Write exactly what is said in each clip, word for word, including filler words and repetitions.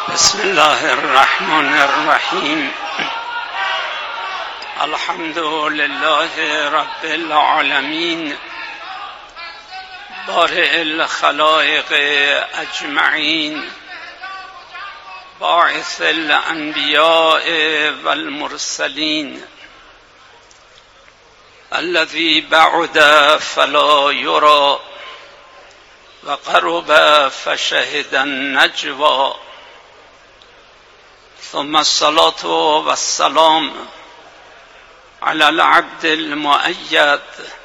بسم الله الرحمن الرحیم. الحمد لله رب العالمین بارئ الخلائق اجمعین باعث الانبیاء والمرسلین الذی بعد فلا یری و قرب فشهد النجوی ثم الصلاة والسلام على العبد المؤيد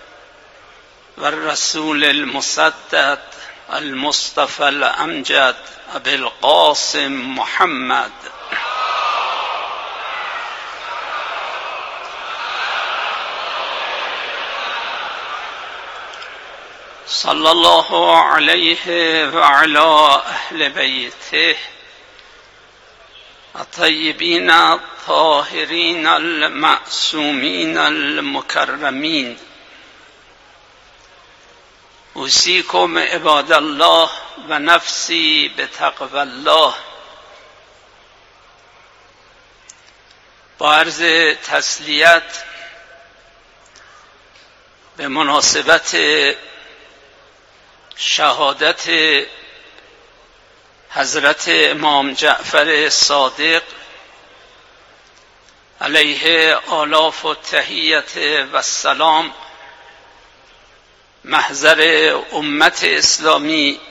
والرسول المسدد المصطفى الأمجد أبي القاسم محمد صلى الله عليه وعلى أهل بيته الطیبین الطاهرین المعصومین المکرمین. اوصیکم عباد الله و نفسی بتقوی الله. با عرض تسلیت به مناسبت شهادت حضرت امام جعفر صادق علیه آلاف و تحیت و سلام محضر امت اسلامی،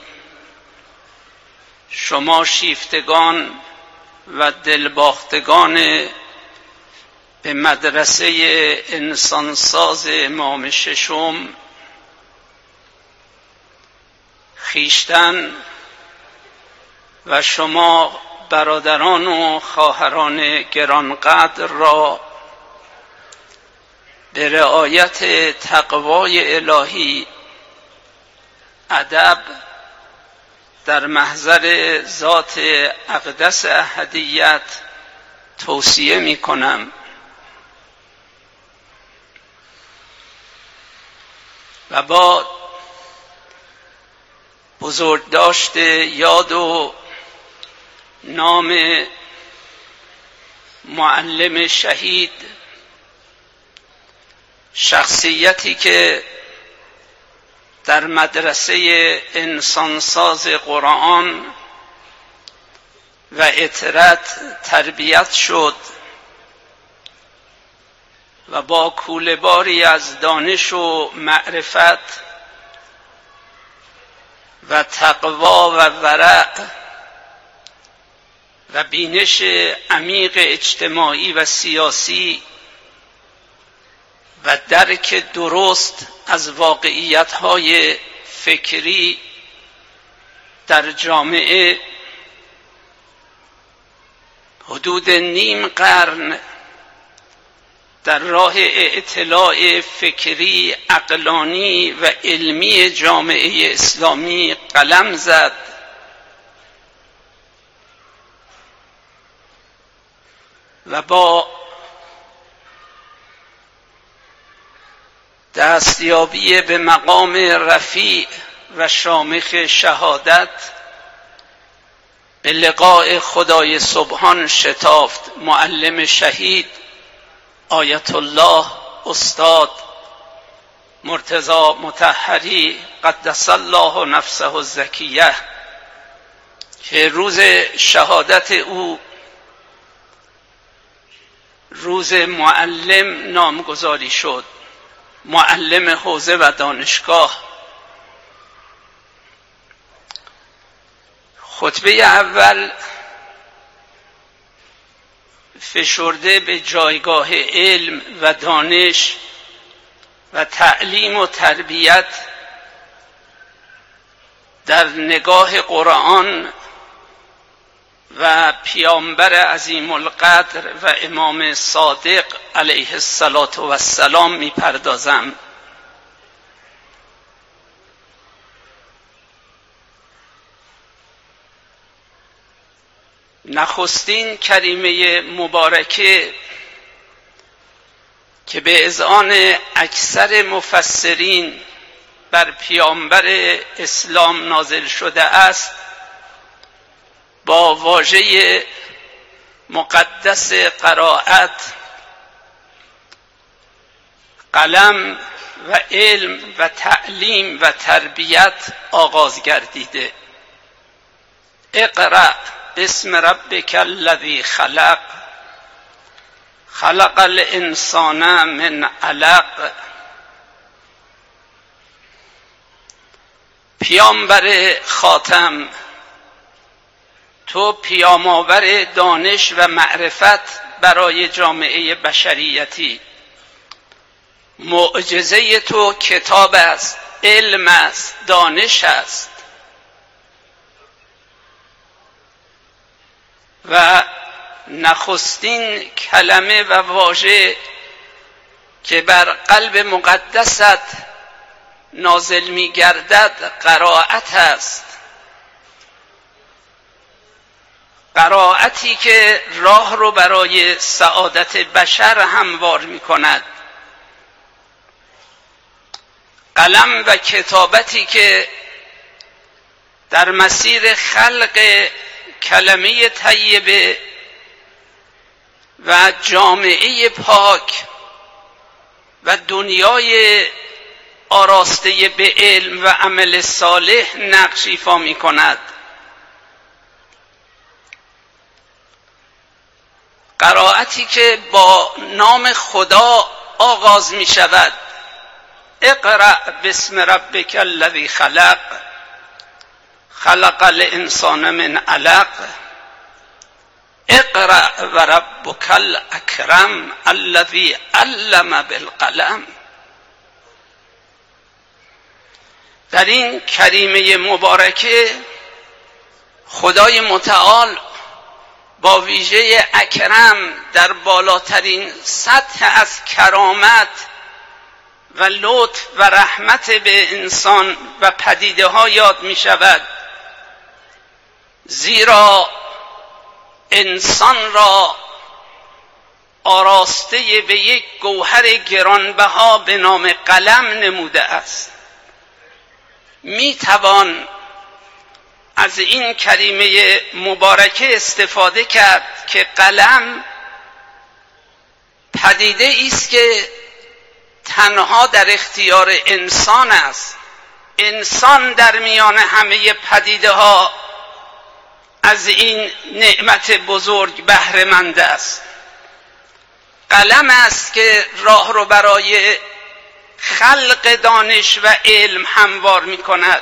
شما شیفتگان و دلباختگان به مدرسه انسانساز امام ششم خویشتن و شما برادران و خواهران گرانقدر را به رعایت تقوای الهی، ادب در محضر ذات اقدس احدیت توصیه می کنم و با بزرگداشت یاد و نام معلم شهید، شخصیتی که در مدرسه انسانساز قرآن و اطرت تربیت شد و با کوله‌باری از دانش و معرفت و تقوا و ورع و بینش عمیق اجتماعی و سیاسی و درک درست از واقعیت‌های فکری در جامعه حدود نیم قرن در راه اطلاع فکری، عقلانی و علمی جامعه اسلامی قلم زد و با دستیابی به مقام رفیع و شامخ شهادت به لقاء خدای سبحان شتافت. معلم شهید آیت الله استاد مرتضی مطهری قدس الله نفسه الزکیه که روز شهادت او روز معلم نامگذاری شد، معلم حوزه و دانشگاه. خطبه اول فشرده به جایگاه علم و دانش و تعلیم و تربیت در نگاه قرآن و پیامبر عظیم القدر و امام صادق علیه السلام می پردازم. نخستین کریمه مبارکه که به اذعان اکثر مفسرین بر پیامبر اسلام نازل شده است با واژه مقدس قرائت، قلم و علم و تعلیم و تربیت آغاز گردیده. اقرأ باسم ربک الذی خلق، خلق الانسان من علق. پیامبر خاتم، تو پیام‌آور دانش و معرفت برای جامعه بشریتی. معجزه تو کتاب است، علم است، دانش است و نخستین کلمه و واژه که بر قلب مقدست نازل می گردد قرائت است. قرائتی که راه رو برای سعادت بشر هموار می کند. قلم و کتابتی که در مسیر خلق کلمه طیبه و جامعه پاک و دنیای آراسته به علم و عمل صالح نقش ایفا می کند. قرائتی که با نام خدا آغاز می شود. اقرأ باسم ربک الذی خلق، خلق الانسان من علق. اقرأ و ربک الاکرم الذی علم بالقلم. در این کریمه مبارکه خدای متعال با ویژه اکرم در بالاترین سطح از کرامت و لطف و رحمت به انسان و پدیده ها یاد می شود، زیرا انسان را آراسته به یک گوهر گرانبها به نام قلم نموده است. می توان از این کریمه مبارکه استفاده کرد که قلم پدیده است که تنها در اختیار انسان است. انسان در میان همه پدیده ها از این نعمت بزرگ بهره مند است. قلم است که راه رو برای خلق دانش و علم هموار می کند.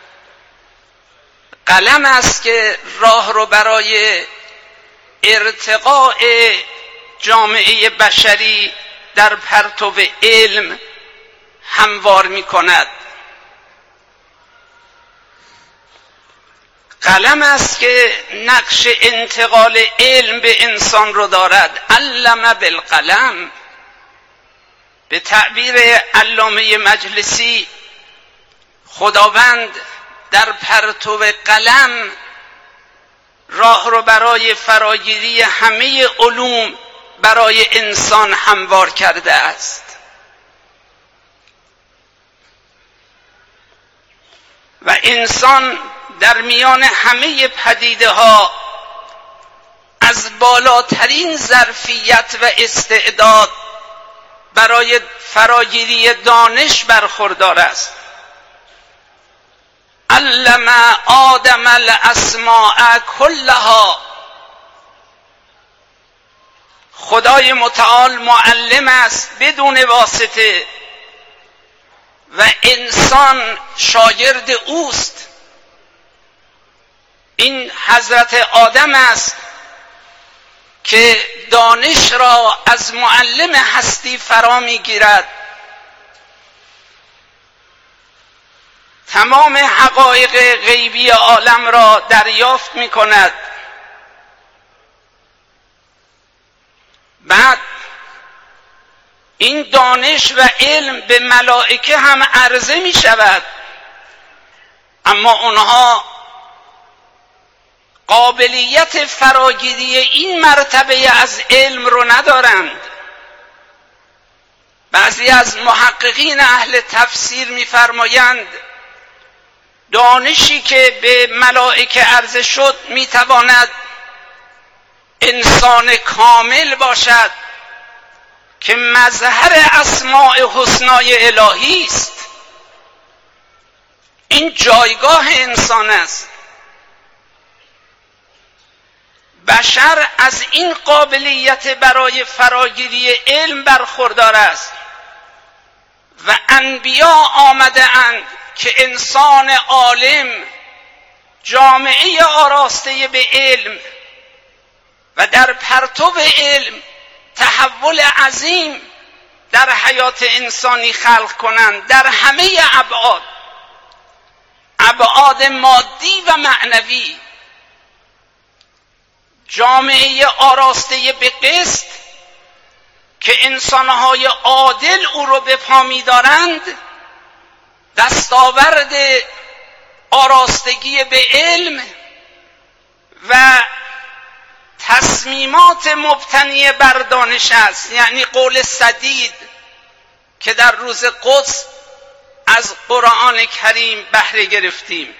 قلم است که راه رو برای ارتقاء جامعه بشری در پرتو علم هموار می کند. قلم است که نقش انتقال علم به انسان رو دارد. علم بالقلم. به تعبیر علامه مجلسی، خداوند در پرتو قلم راه رو برای فراگیری همه علوم برای انسان هموار کرده است و انسان در میان همه پدیده ها از بالاترین ظرفیت و استعداد برای فراگیری دانش برخوردار است. علم آدم الاسماء کلها. خدای متعال معلم است بدون واسطه و انسان شاگرد اوست. این حضرت آدم است که دانش را از معلم هستی فرا میگیرد. تمام حقایق غیبی عالم را دریافت می کند. بعد این دانش و علم به ملائکه هم عرضه می شود، اما اونها قابلیت فراگیری این مرتبه از علم رو ندارند. بعضی از محققین اهل تفسیر می‌فرمایند دانشی که به ملائکه عرضه شد میتواند انسان کامل باشد که مظهر اسماء حسنای الهی است. این جایگاه انسان است. بشر از این قابلیت برای فراگیری علم برخوردار است و انبیا آمده اند که انسان عالم، جامعه آراسته به علم و در پرتو علم تحول عظیم در حیات انسانی خلق کنند در همه ابعاد، ابعاد مادی و معنوی. جامعه آراسته به قسط که انسانهای عادل او رو به پا می‌دارند، دستاورد آراستگی به علم و تصمیمات مبتنی بر دانش است. یعنی قول سدید که در روز قدس از قرآن کریم بهره گرفتیم.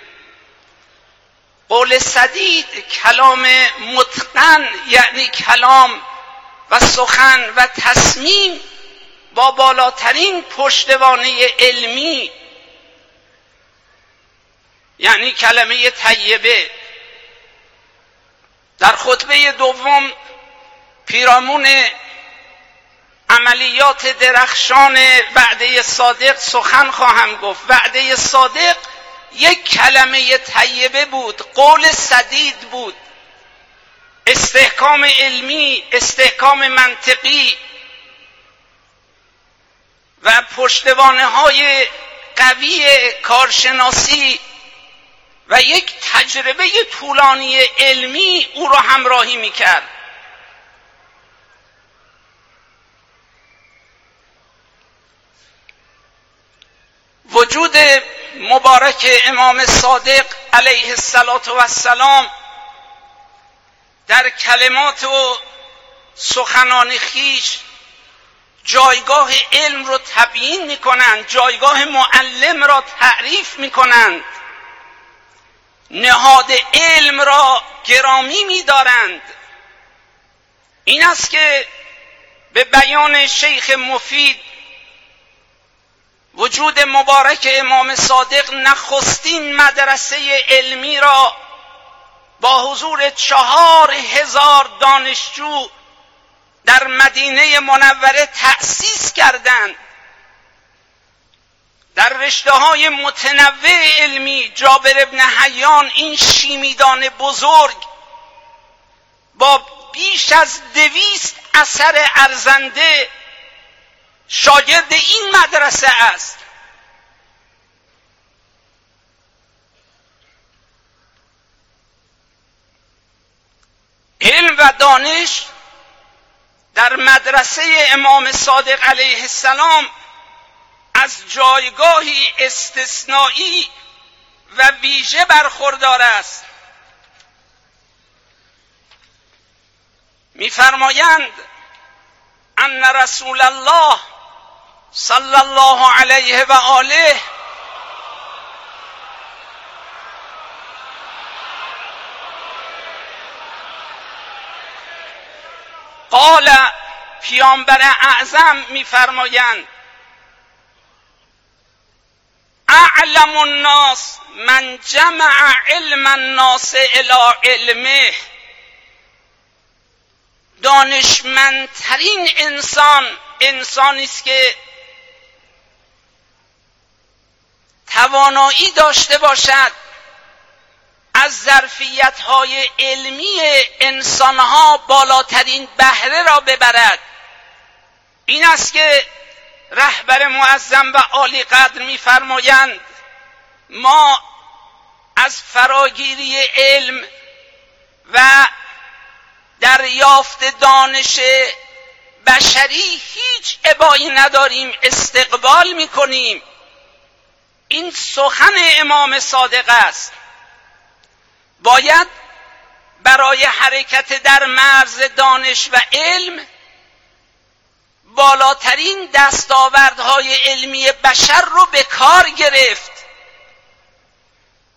قول سدید کلام متقن، یعنی کلام و سخن و تصمیم با بالاترین پشتوانه علمی، یعنی کلمه طیبه. در خطبه دوم پیرامون عملیات درخشان وعده صادق سخن خواهم گفت. وعده صادق یک کلمه طیبه بود، قول سدید بود، استحکام علمی، استحکام منطقی و پشتوانه های قوی کارشناسی و یک تجربه طولانی علمی او را همراهی میکرد. وجود مبارک امام صادق علیه السلام در کلمات و سخنان خیش جایگاه علم را تبیین میکنند، جایگاه معلم را تعریف میکنند، نهاد علم را گرامی می‌دارند. این است که به بیان شیخ مفید وجود مبارک امام صادق نخستین مدرسه علمی را با حضور چهار هزار دانشجو در مدینه منوره تأسیس کردند. در رشته‌های متنوع علمی جابر ابن حیان، این شیمیدان بزرگ، با بیش از دویست اثر ارزنده شاگرد این مدرسه است. علم و دانش در مدرسه امام صادق علیه السلام از جایگاهی استثنایی و ویژه برخوردار است. می‌فرمایند ان رسول الله صلی الله علیه و آله قال، پیامبر اعظم می‌فرمایند اعلم الناس من جمع علم الناس الی علمه. دانشمندترین انسان انسانی است که توانایی داشته باشد از ظرفیت‌های علمی انسان‌ها بالاترین بهره را ببرد. این است که رهبر معظم و عالی قدر می‌فرمایند ما از فراگیری علم و دریافت دانش بشری هیچ ابایی نداریم، استقبال می‌کنیم. این سخن امام صادق است. باید برای حرکت در مرز دانش و علم بالاترین دستاوردهای علمی بشر رو به کار گرفت.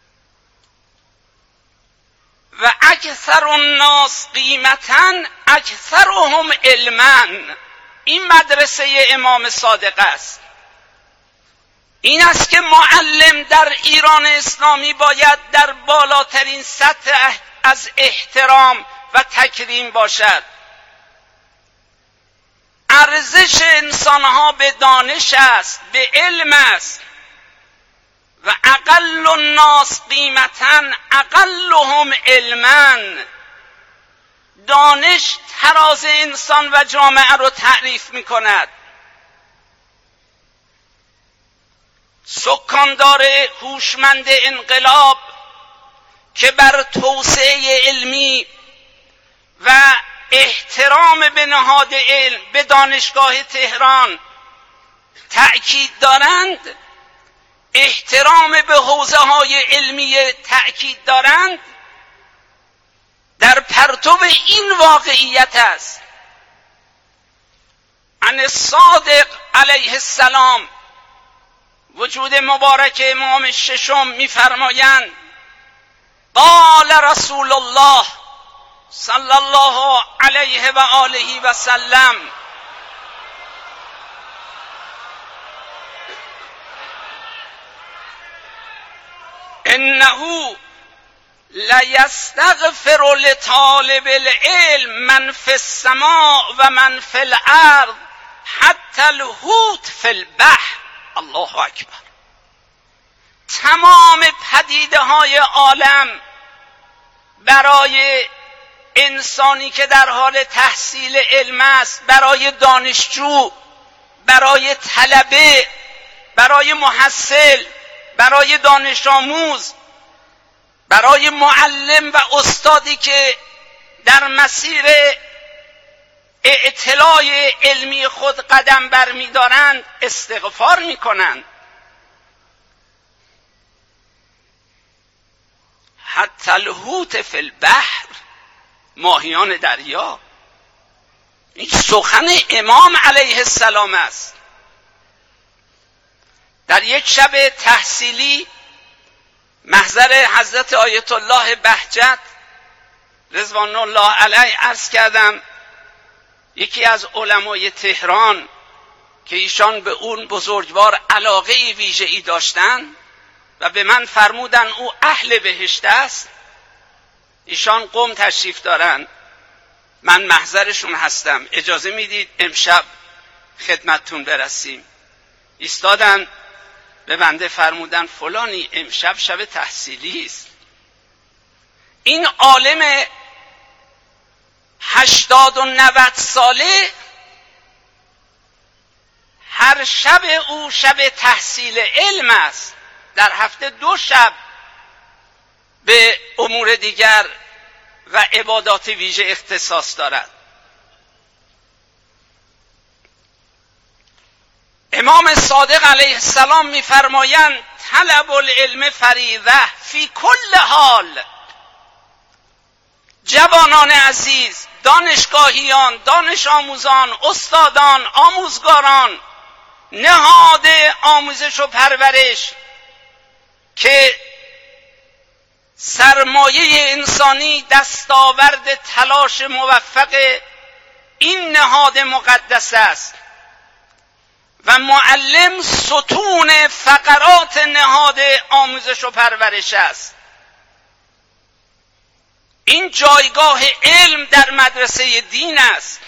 و اکثر الناس قیمتا اکثرهم علما. این مدرسه امام صادق است. این است که معلم در ایران اسلامی باید در بالاترین سطح از احترام و تکریم باشد. ارزش انسانها به دانش است، به علم است. و اقل الناس قیمتا اقلهم علما. دانش تراز انسان و جامعه رو تعریف می کند. سکاندار هوشمند انقلاب که بر توسعه علمی و احترام به نهاد علم به دانشگاه تهران تأکید دارند، احترام به حوزه های علمی تأکید دارند، در پرتو این واقعیت است. عن الصادق علیه السلام وجود مبارک امام ششم می‌فرمایند قال رسول الله صلی الله علیه و آله و سلم انه لیستغفر لطالب العلم من فی السماء و من فی الارض حتی الحوت فی البحر. الله اکبر. تمام پدیده های عالم برای انسانی که در حال تحصیل علم است، برای دانشجو، برای طلبه، برای محصل، برای دانش آموز، برای معلم و استادی که در مسیر اطلاع علمی خود قدم برمی‌دارند استغفار می‌کنند. حتی الحوت فی البحر، ماهیان دریا. این سخن امام علیه السلام است. در یک شب تحصیلی محضر حضرت آیت الله بهجت رضوان الله علیه عرض کردم یکی از علمای تهران که ایشان به اون بزرگوار علاقه ویژه‌ای داشتن و به من فرمودن او اهل بهشت است، ایشان قم تشریف دارن، من محضرشون هستم، اجازه میدید امشب خدمتتون برسیم. ایستادن به بنده فرمودن فلانی امشب شب تحصیلی است. این عالم هشتاد و نود ساله هر شب او شب تحصیل علم است، در هفته دو شب به امور دیگر و عبادات ویژه اختصاص دارد. امام صادق علیه السلام می‌فرمایند طلب العلم فریضه فی کل حال. جوانان عزیز، دانشگاهیان، دانش آموزان، استادان، آموزگاران، نهاد آموزش و پرورش که سرمایه انسانی دستاورد تلاش موفق این نهاد مقدس است و معلم ستون فقرات نهاد آموزش و پرورش است. این جایگاه علم در مدرسه دین است.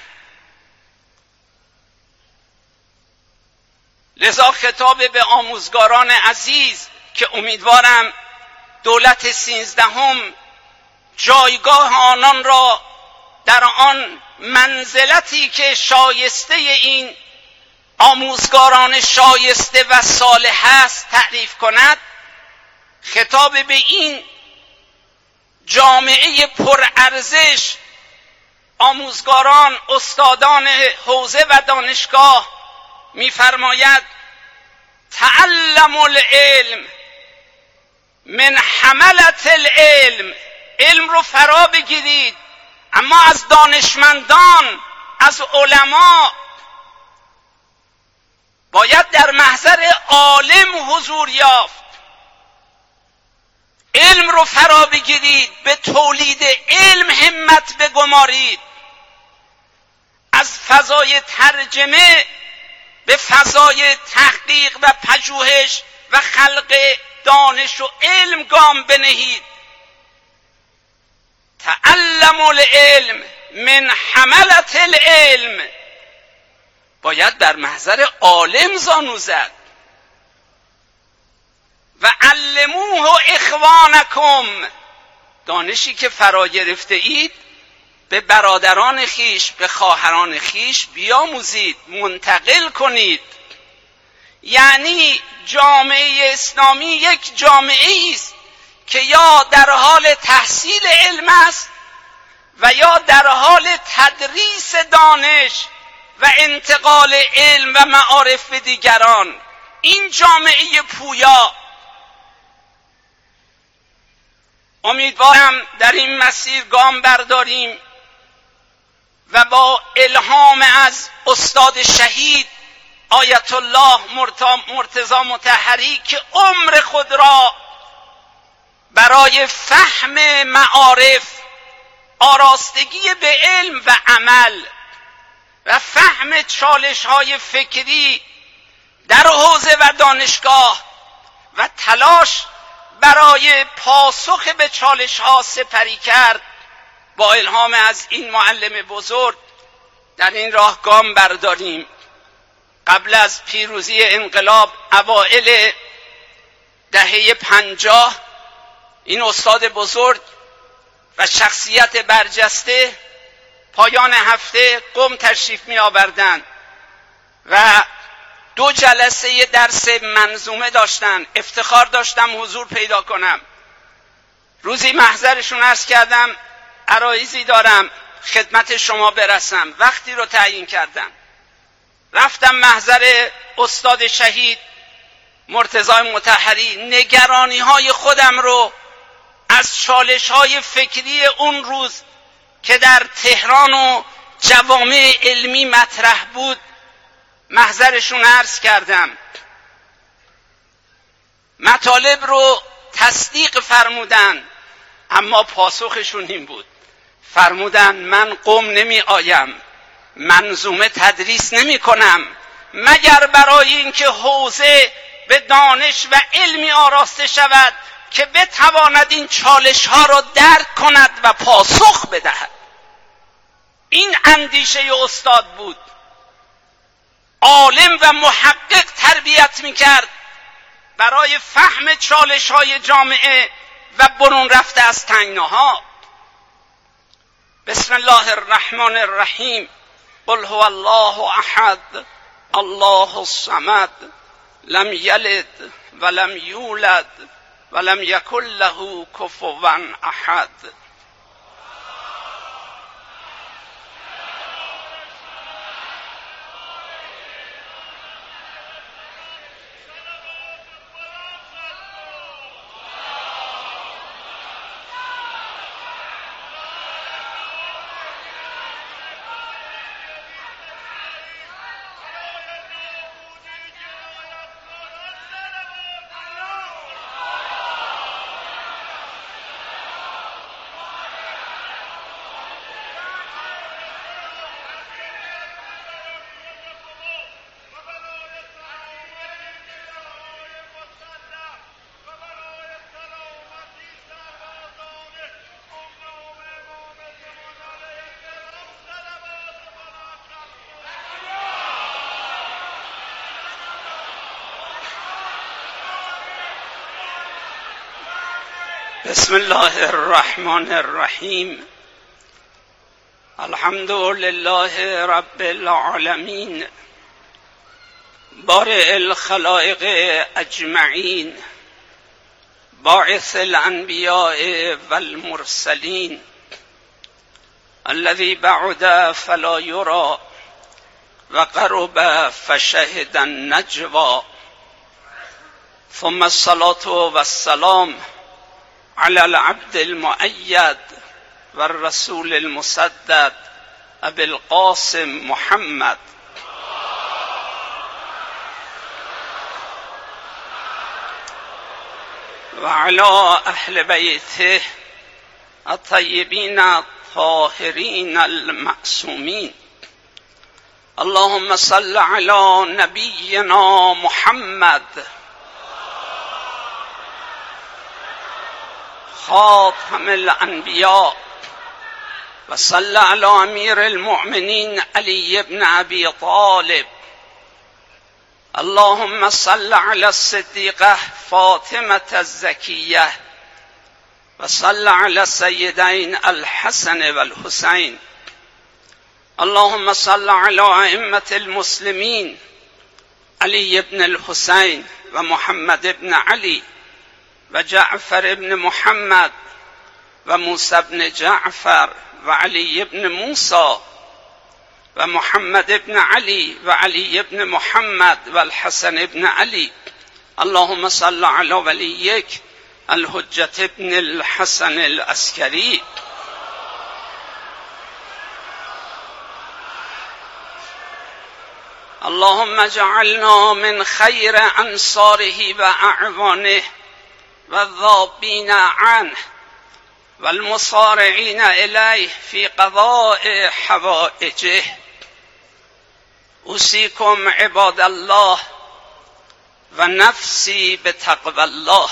لذا خطاب به آموزگاران عزیز که امیدوارم دولت سیزدهم جایگاه آنان را در آن منزلتی که شایسته این آموزگاران شایسته و صالح است تعریف کند. خطاب به این جامعه پرارزش، آموزگاران، استادان حوزه و دانشگاه می‌فرماید تعلم العلم من حملت العلم. علم رو فرا بگیرید، اما از دانشمندان، از علما. باید در محضر عالم حضور یافت. علم رو فرا بگیرید، به تولید علم همت بگمارید، از فضای ترجمه به فضای تحقیق و پژوهش و خلق دانش و علم گام بنهید. تعلم العلم من حملة العلم، باید در محضر عالم زانو زد. و علموه اخوانکم، دانشی که فرا گرفته اید به برادران خیش، به خواهران خیش بیاموزید، منتقل کنید. یعنی جامعه اسلامی یک جامعه است که یا در حال تحصیل علم است و یا در حال تدریس دانش و انتقال علم و معارف به دیگران. این جامعه پویا. امیدوارم در این مسیر گام برداریم و با الهام از استاد شهید آیت الله مرتضی مطهری که عمر خود را برای فهم معارف، آراستگی به علم و عمل و فهم چالش‌های فکری در حوزه و دانشگاه و تلاش برای پاسخ به چالش‌ها سپری کرد، با الهام از این معلم بزرگ در این راه گام برداریم. قبل از پیروزی انقلاب اوائل دهه پنجاه این استاد بزرگ و شخصیت برجسته پایان هفته قم تشریف می آوردند و دو جلسه درس منظومه داشتن. افتخار داشتم حضور پیدا کنم. روزی محضرشون عرض کردم عرایضی دارم خدمت شما برسم. وقتی رو تعیین کردم، رفتم محضر استاد شهید مرتضی مطهری. نگرانی های خودم رو از چالش های فکری اون روز که در تهران و جوامع علمی مطرح بود محضرشون عرض کردم. مطالب رو تصدیق فرمودن، اما پاسخشون این بود، فرمودن من قم نمی آیم، منظومه تدریس نمی کنم مگر برای اینکه حوزه به دانش و علمی آراسته شود که بتواند این چالش ها را درک کند و پاسخ بدهد. این اندیشه استاد بود. عالم و محقق تربیت میکرد برای فهم چالش های جامعه و برون رفته از تنگناها. بسم الله الرحمن الرحیم. قل هو الله احد الله الصمد لم یلد ولم یولد ولم یکن له کفوا احد. بسم الله الرحمن الرحیم. الحمد لله رب العالمین بارئ الخلائق اجمعین باعث الانبیاء والمرسلین الذي بعد فلا یرى و قرب فشهد النجوى ثم الصلاة والسلام على العبد المؤيد والرسول المسدد ابي القاسم محمد وعلى اهل بیته الطیبین الطاهرین المعصومین. اللهم صل علی نبینا محمد خاتم الانبیاء و صل علی امیر المؤمنین علی ابن ابی طالب. اللهم صل علی الصدیقه فاطمه الزکیه و صل علی السیدین الحسن و الحسین. اللهم صل علی ائمه المسلمین علی ابن الحسین و محمد ابن علی و جعفر ابن محمد و موسی ابن جعفر و علی ابن موسی و محمد ابن علی و علی ابن محمد و الحسن ابن علی. اللهم صل علی ولیک الحجة ابن الحسن العسکری. اللهم اجعلنا من خیر انصاره و اعوانه و الذابین عنه و المصارعین الیه فی قضاء حوائجه. اوصیکم عباد الله و نفسی بتقوی الله.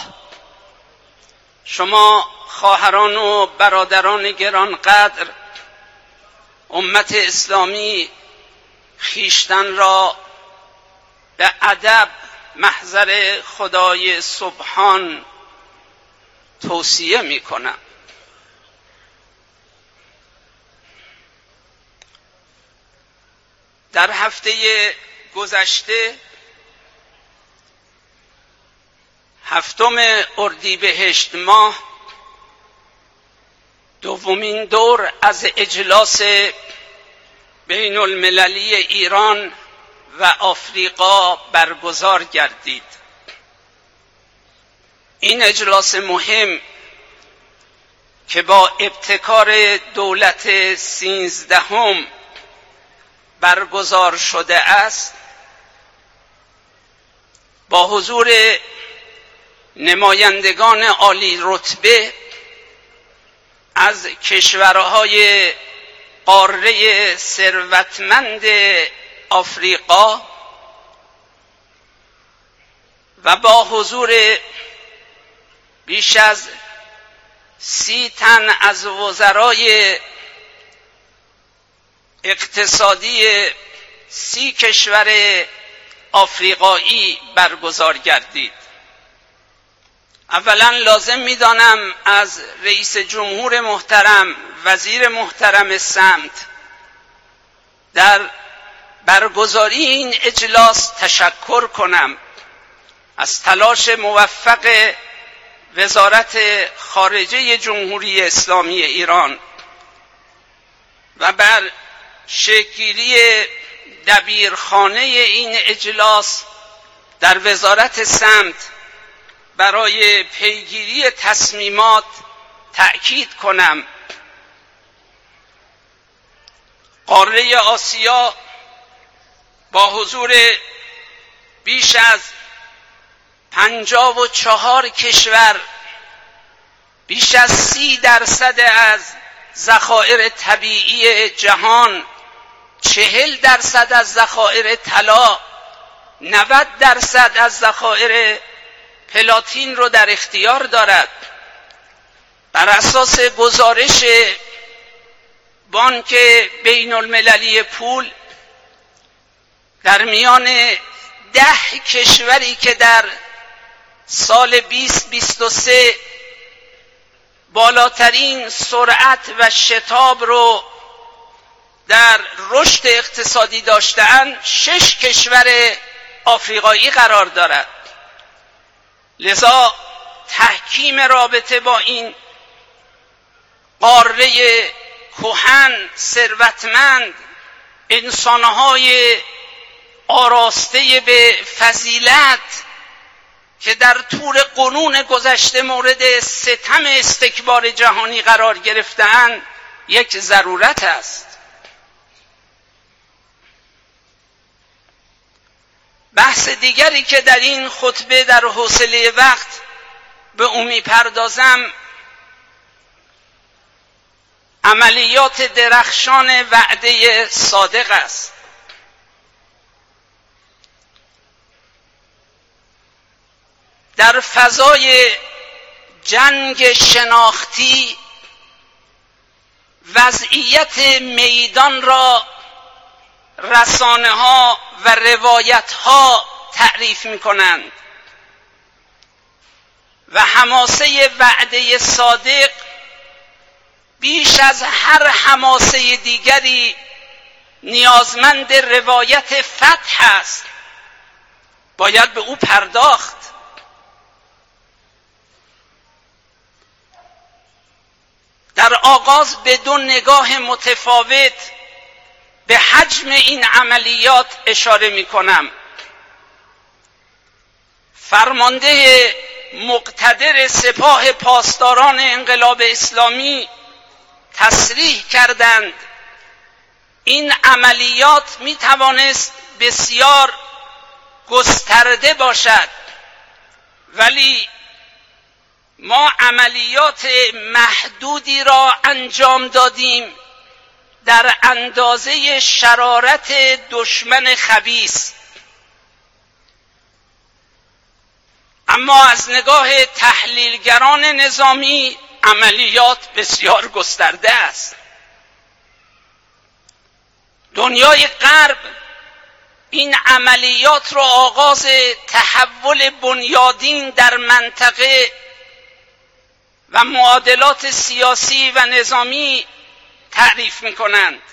شما خواهران و برادران گرانقدر، امت اسلامی خیشتن را به ادب محضر خدای سبحان توصیه می کنم. در هفته گذشته هفتم اردیبهشت ماه دومین دور از اجلاس بین المللی ایران و آفریقا برگزار گردید. این اجلاس مهم که با ابتکار دولت سیزدهم برگزار شده است، با حضور نمایندگان عالی رتبه از کشورهای قاره ثروتمند آفریقا و با حضور بیش از سی تن از وزرای اقتصادی سی کشور آفریقایی برگزار گردید. اولا لازم می‌دانم از رئیس جمهور محترم، وزیر محترم سمت در برگزاری این اجلاس تشکر کنم از تلاش موفق وزارت خارجه جمهوری اسلامی ایران و بر شکل‌گیری دبیرخانه این اجلاس در وزارت سمت برای پیگیری تصمیمات تأکید کنم. قاره آسیا با حضور بیش از پنجاه و چهار کشور، بیش از سی درصد از ذخایر طبیعی جهان، چهل درصد از ذخایر طلا، نود درصد از ذخایر پلاتین رو در اختیار دارد. بر اساس گزارش بانک بین المللی پول، در میان ده کشوری که در سال بیست بیست و سه بالاترین سرعت و شتاب رو در رشد اقتصادی داشته‌اند، شش کشور آفریقایی قرار دارد. لذا تحکیم رابطه با این قاره کهن ثروتمند، انسانهای آراسته به فضیلت که در طول قرون گذشته مورد ستم استکبار جهانی قرار گرفته‌اند، یک ضرورت است. بحث دیگری که در این خطبه در حوصله وقت به او میپردازم عملیات درخشان وعده صادق است. در فضای جنگ شناختی وضعیت میدان را رسانه ها و روایت ها تعریف می کنند و حماسه وعده صادق بیش از هر حماسه دیگری نیازمند روایت فتح است. باید به او پرداخت. در آغاز به دو نگاه متفاوت به حجم این عملیات اشاره می کنم. فرمانده مقتدر سپاه پاسداران انقلاب اسلامی تصریح کردند این عملیات می توانست بسیار گسترده باشد، ولی ما عملیات محدودی را انجام دادیم در اندازه شرارت دشمن خبیث. اما از نگاه تحلیلگران نظامی عملیات بسیار گسترده است. دنیای غرب این عملیات را آغاز تحول بنیادین در منطقه و معادلات سیاسی و نظامی تعریف می کنند.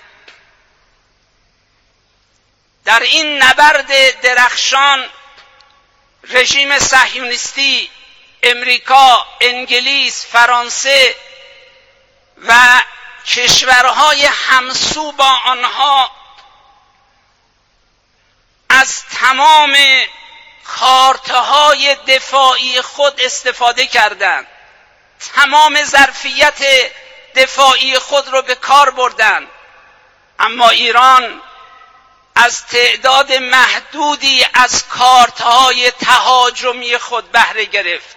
در این نبرد درخشان رژیم صهیونیستی، امریکا، انگلیس، فرانسه و کشورهای همسو با آنها از تمام کارت‌های دفاعی خود استفاده کردند. تمام ظرفیت دفاعی خود را به کار بردند. اما ایران از تعداد محدودی از کارت‌های تهاجمی خود بهره گرفت.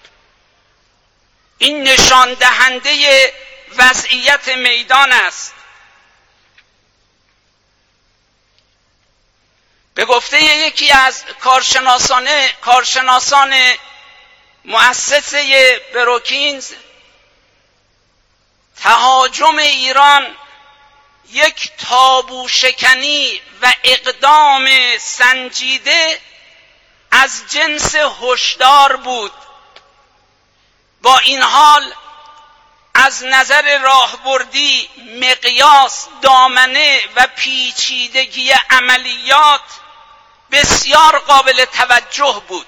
این نشان دهنده وضعیت میدان است. به گفته یکی از کارشناسان کارشناسان مؤسسه بروکینز، تهاجم ایران یک تابو شکنی و اقدام سنجیده از جنس هشدار بود. با این حال از نظر راهبردی، مقیاس، دامنه و پیچیدگی عملیات بسیار قابل توجه بود.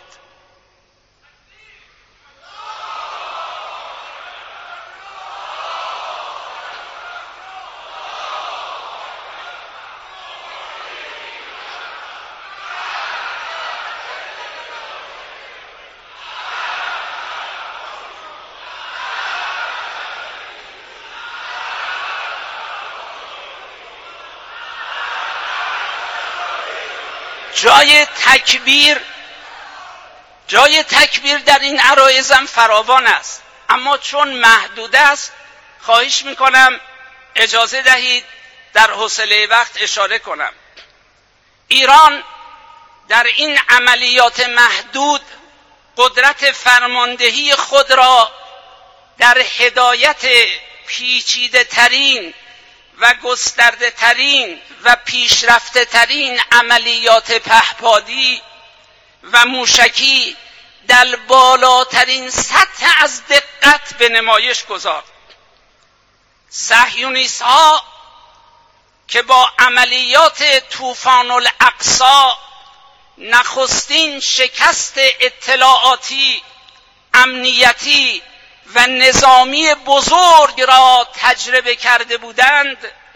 جای تکبیر جای تکبیر در این عرایضم فراوان است، اما چون محدود است خواهش میکنم اجازه دهید در حوصله وقت اشاره کنم. ایران در این عملیات محدود قدرت فرماندهی خود را در هدایت پیچیده ترین و گسترده ترین و پیشرفته ترین عملیات پهپادی و موشکی در بالاترین سطح از دقت به نمایش گذارد. صهیونیست ها که با عملیات طوفان الاقصی نخستین شکست اطلاعاتی، امنیتی و نظامی بزرگ را تجربه کرده بودند،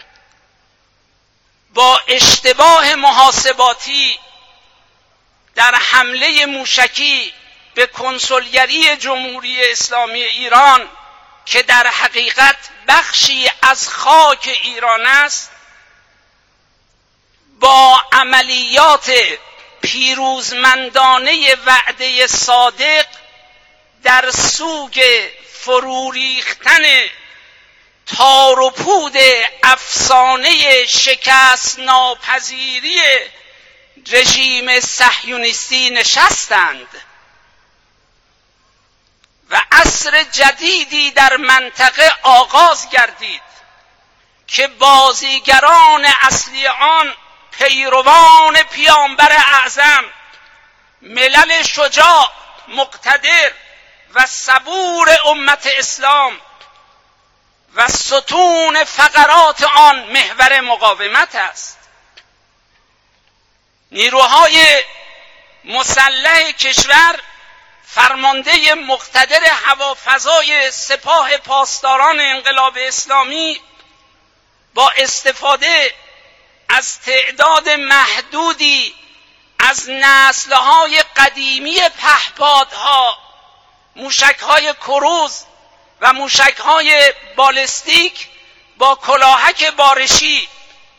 با اشتباه محاسباتی در حمله موشکی به کنسولگری جمهوری اسلامی ایران که در حقیقت بخشی از خاک ایران است، با عملیات پیروزمندانه وعده صادق در سوگ فرو ریختن تار و پود افسانه شکست ناپذیری رژیم صهیونیستی نشستند و عصر جدیدی در منطقه آغاز گردید که بازیگران اصلی آن پیروان پیامبر اعظم، ملل شجاع، مقتدر و صبور امت اسلام و ستون فقرات آن محور مقاومت است. نیروهای مسلح کشور فرمانده مقتدر هوافضای سپاه پاسداران انقلاب اسلامی با استفاده از تعداد محدودی از نسل‌های قدیمی پهپادها، موشک‌های کروز و موشک‌های بالستیک با کلاهک بارشی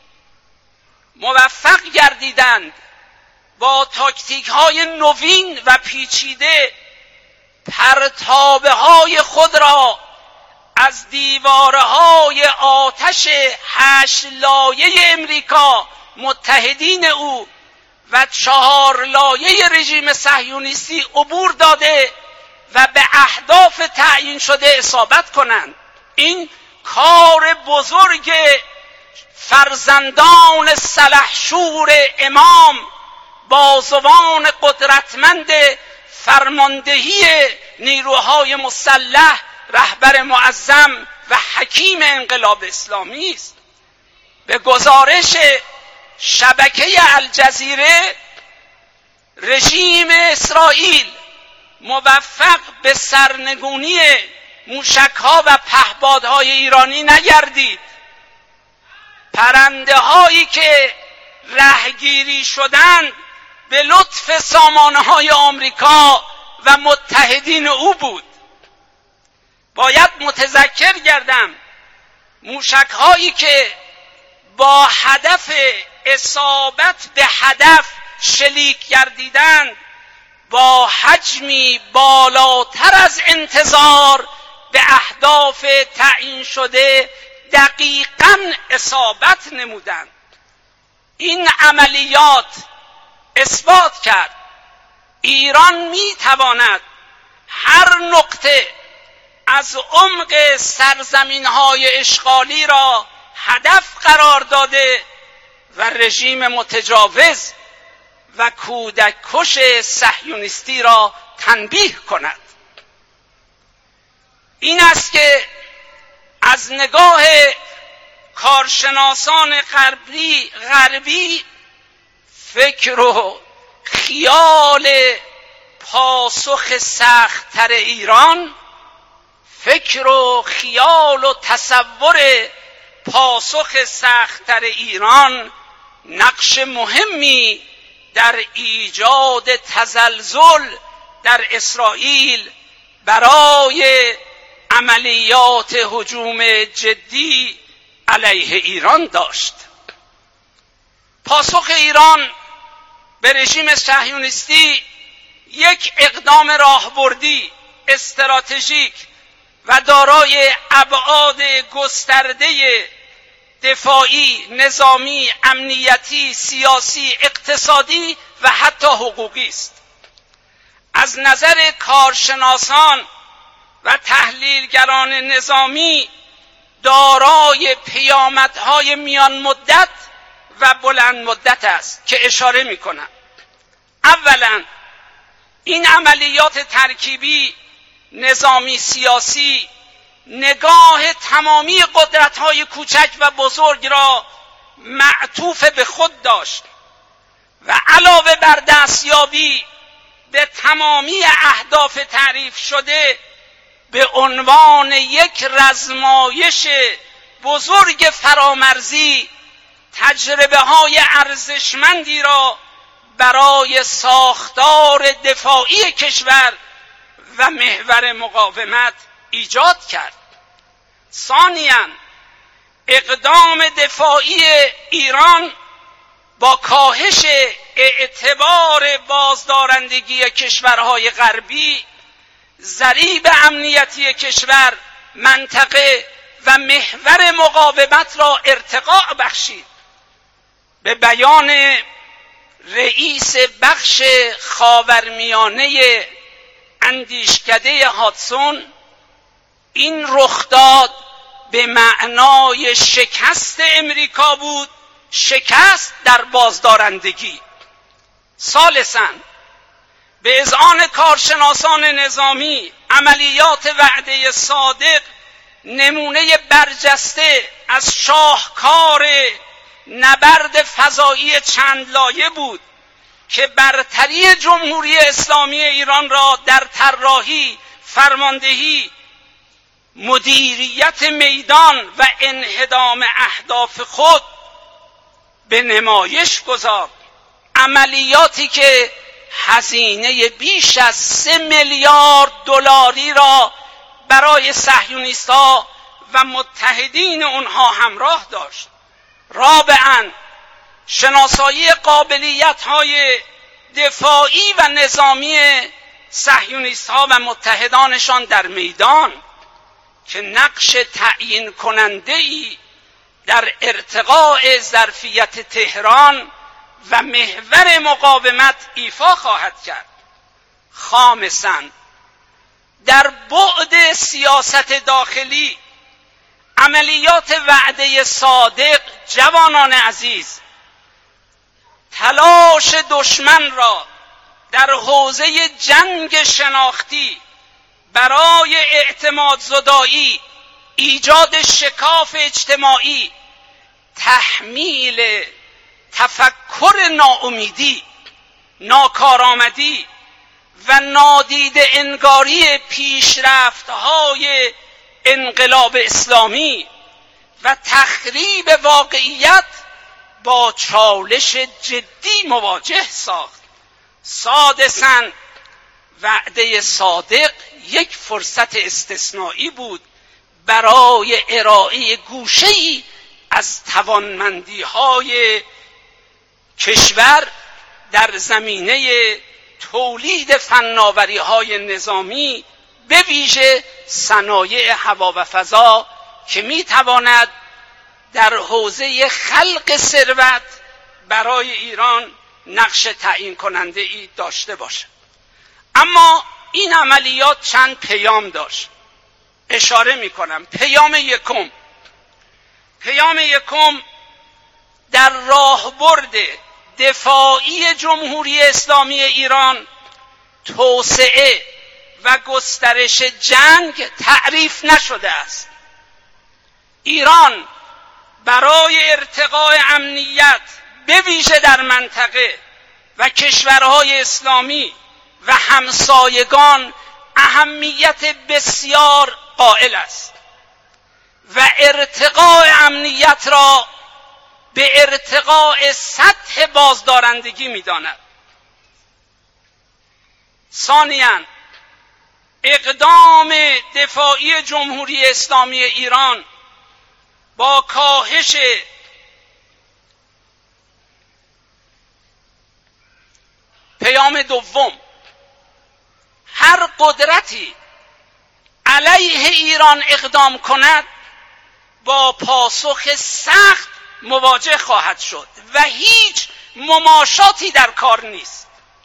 موفق گردیدند با تاکتیک‌های نوین و پیچیده پرتابه‌های خود را از دیوارهای آتش هشت لایه امریکا، متحدین او و چهار لایه رژیم صهیونیستی عبور داده و به اهداف تعیین شده اصابت کنند. این کار بزرگ فرزندان سلحشور امام، بازوان قدرتمند فرماندهی نیروهای مسلح، رهبر معظم و حکیم انقلاب اسلامی است. به گزارش شبکه الجزیره، رژیم اسرائیل موفق به سرنگونی موشک‌ها و پهپادهای ایرانی نگردید. پرنده هایی که رهگیری شدند به لطف سامانه های آمریکا و متحدین او بود. باید متذکر گردم موشک هایی که با هدف اصابت به هدف شلیک گردیدند با حجمی بالاتر از انتظار به اهداف تعیین شده دقیقاً اصابت نمودند. این عملیات اثبات کرد ایران میتواند هر نقطه از عمق سرزمین‌های اشغالی را هدف قرار داده و رژیم متجاوز و کودک کش صهیونیستی را تنبیه کند. این است که از نگاه کارشناسان غربی غربی فکر و خیال پاسخ سخت‌تر ایران، فکر و خیال و تصور پاسخ سخت‌تر ایران نقش مهمی در ایجاد تزلزل در اسرائیل برای عملیات هجوم جدی علیه ایران داشت. پاسخ ایران به رژیم صهیونیستی یک اقدام راهبردی، استراتژیک و دارای ابعاد گسترده دفاعی، نظامی، امنیتی، سیاسی، اقتصادی و حتی حقوقی است. از نظر کارشناسان و تحلیلگران نظامی دارای پیامدهای میان مدت و بلند مدت است که اشاره می‌کنم. اولا این عملیات ترکیبی نظامی سیاسی نگاه تمامی قدرت‌های کوچک و بزرگ را معطوف به خود داشت و علاوه بر دستیابی به تمامی اهداف تعریف شده به عنوان یک رزمایش بزرگ فرامرزی تجربه‌های ارزشمندی را برای ساختار دفاعی کشور و محور مقاومت ایجاد کرد. ثانیاً اقدام دفاعی ایران با کاهش اعتبار بازدارندگی کشورهای غربی ضریب امنیتی کشور، منطقه و محور مقاومت را ارتقاء بخشید. به بیان رئیس بخش خاورمیانه اندیشکده هادسون، این رخداد به معنای شکست امریکا بود، شکست در بازدارندگی. ثالثاً، به اذعان کارشناسان نظامی، عملیات وعده صادق نمونه برجسته از شاهکار نبرد فضایی چند لایه بود که برتری جمهوری اسلامی ایران را در طراحی، فرماندهی، مدیریت میدان و انهدام اهداف خود به نمایش گذارد. عملیاتی که هزینه بیش از سه میلیارد دلاری را برای صهیونیست‌ها و متحدین اونها همراه داشت. رابعاً، شناسایی قابلیت‌های دفاعی و نظامی صهیونیست‌ها و متحدانشان در میدان که نقش تعیین کننده‌ای در ارتقاء ظرفیت تهران و محور مقاومت ایفا خواهد کرد. خامساً، در بعد سیاست داخلی، عملیات وعده صادق جوانان عزیز تلاش دشمن را در حوزه جنگ شناختی برای اعتماد زدایی، ایجاد شکاف اجتماعی، تحمیل تفکر ناامیدی، ناکارآمدی و نادیده انگاری پیشرفت‌های انقلاب اسلامی و تخریب واقعیت با چالش جدی مواجه ساخت. سادساً، وعده صادق یک فرصت استثنایی بود برای ارائه گوشه‌ای از توانمندی‌های کشور در زمینه تولید فناوری‌های نظامی، به ویژه صنایع هوا و فضا که می‌تواند در حوزه خلق ثروت برای ایران نقش تعیین کننده ای داشته باشد. اما این عملیات چند پیام داشت. اشاره می‌کنم. پیام یکم پیام یکم در راهبرد دفاعی جمهوری اسلامی ایران توسعه و گسترش جنگ تعریف نشده است. ایران برای ارتقاء امنیت به ویژه در منطقه و کشورهای اسلامی و همسایگان اهمیت بسیار قائل است و ارتقاء امنیت را به ارتقاء سطح بازدارندگی می‌داند. ثانیاً، اقدام دفاعی جمهوری اسلامی ایران با کاهش پیام دوم، هر قدرتی علیه ایران اقدام کند با پاسخ سخت مواجه خواهد شد و هیچ مماشاتی در کار نیست.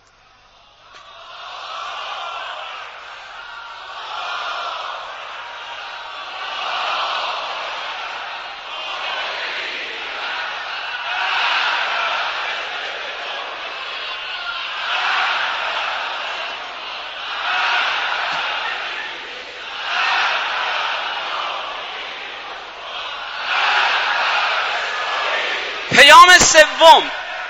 پیام سوم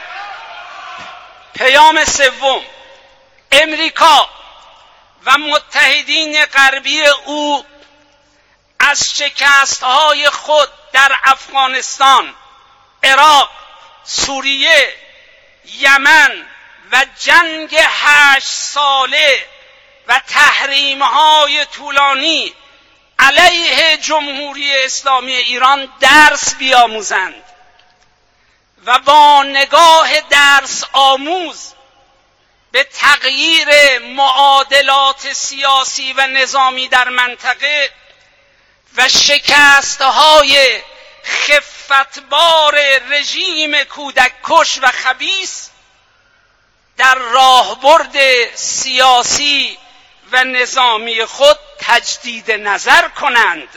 پیام سوم امریکا و متحدین غربی او از شکست‌های خود در افغانستان، عراق، سوریه، یمن و جنگ هشت ساله و تحریم‌های طولانی علیه جمهوری اسلامی ایران درس بیاموزند و با نگاه درس آموز به تغییر معادلات سیاسی و نظامی در منطقه و شکست‌های خفتبار رژیم کودککش و خبیث در راهبرد سیاسی و نظامی خود تجدید نظر کنند،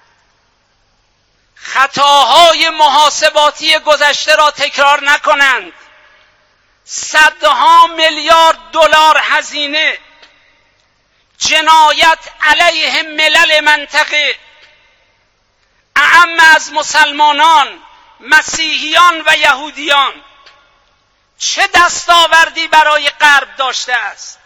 خطاهای محاسباتی گذشته را تکرار نکنند، صدها میلیارد دلار هزینه، جنایت علیه ملل منطقه، اعم از مسلمانان، مسیحیان و یهودیان چه دستاوردی برای غرب داشته است؟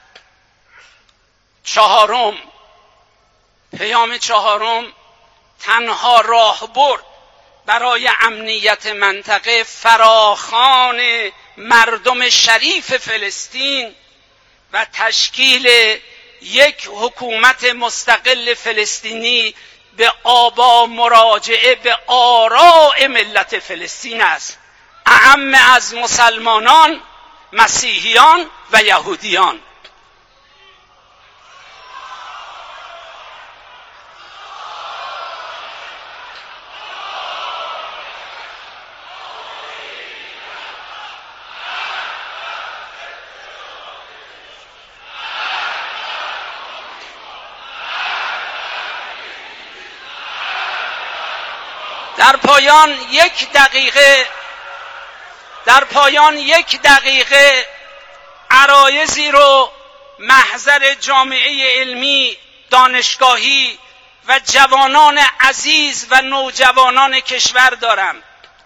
چهارم، پیام چهارم، تنها راهبرد برای امنیت منطقه فراخوان مردم شریف فلسطین و تشکیل یک حکومت مستقل فلسطینی به آبا مراجعه به آراء ملت فلسطین است، اعم از مسلمانان، مسیحیان و یهودیان. در پایان یک دقیقه در پایان یک دقیقه عرایضی رو محضر جامعه علمی، دانشگاهی و جوانان عزیز و نوجوانان کشور دارم.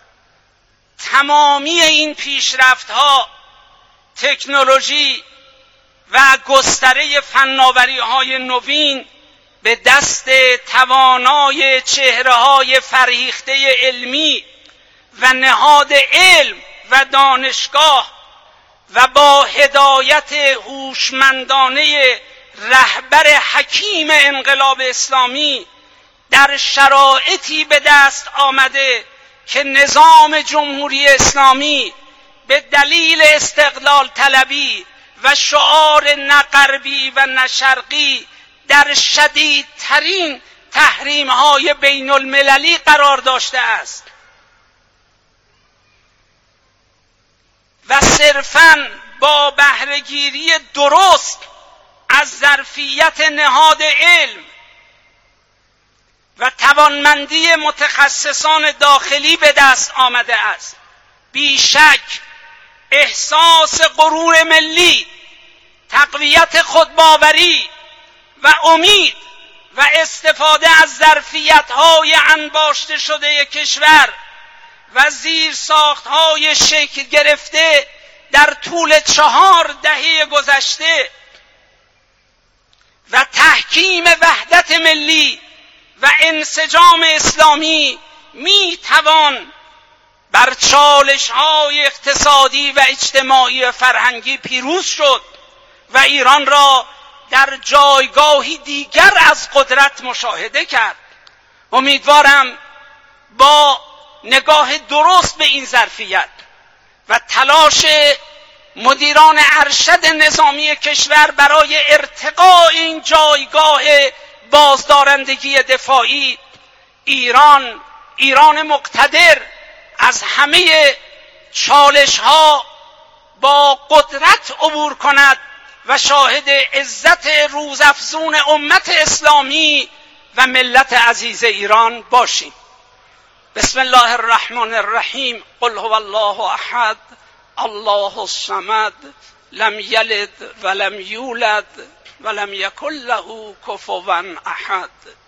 تمامی این پیشرفت‌ها، تکنولوژی و گستره فناوری‌های نوین به دست توانای چهره‌های فرهیخته علمی و نهاد علم و دانشگاه و با هدایت هوشمندانه رهبر حکیم انقلاب اسلامی در شرایطی به دست آمده که نظام جمهوری اسلامی به دلیل استقلال طلبی و شعار نه غربی و نه شرقی در شدیدترین تحریم‌های بین المللی قرار داشته است و صرفاً با بهره‌گیری درست از ظرفیت نهاد علم و توانمندی متخصصان داخلی به دست آمده است. بیشک احساس غرور ملی، تقویت خودباوری و امید و استفاده از ظرفیت‌های انباشته شده کشور و زیرساخت‌های شکل گرفته در طول چهار دهه گذشته و تحکیم وحدت ملی و انسجام اسلامی می توان بر چالش‌های اقتصادی و اجتماعی و فرهنگی پیروز شد و ایران را در جایگاهی دیگر از قدرت مشاهده کرد. امیدوارم با نگاه درست به این ظرفیت و تلاش مدیران ارشد نظامی کشور برای ارتقاء این جایگاه بازدارندگی دفاعی، ایران ایران مقتدر از همه چالش‌ها با قدرت عبور کند و شاهد عزت روزافزون امت اسلامی و ملت عزیز ایران باشیم. بسم الله الرحمن الرحیم. قل هو الله احد الله الصمد لم یلد ولم یولد ولم یکن له کفوا احد.